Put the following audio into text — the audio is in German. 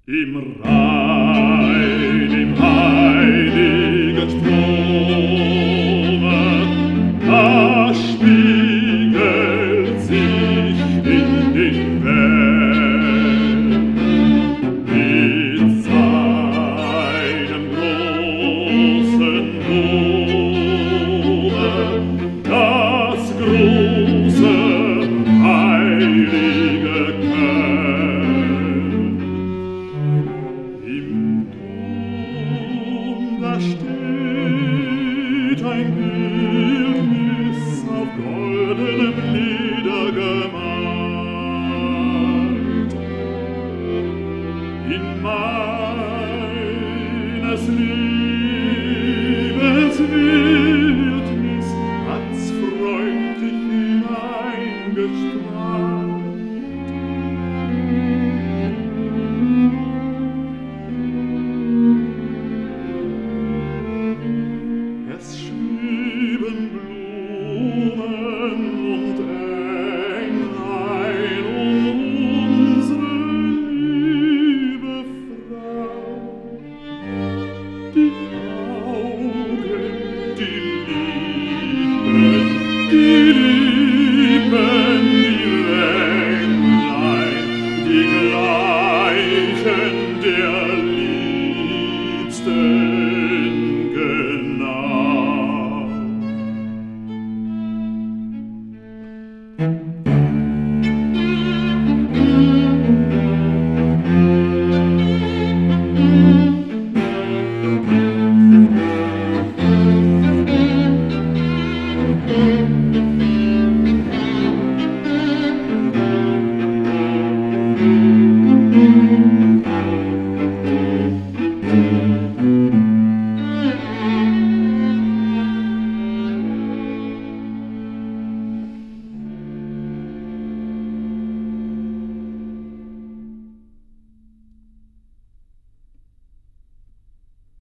Im rein, im heiligen Strome, da spiegelt sich in den Wellen mit seinem großen Dome das große heilige Köln. Im Dom da steht ein Bildnis auf goldenem Leder gemalt. In meines Liebes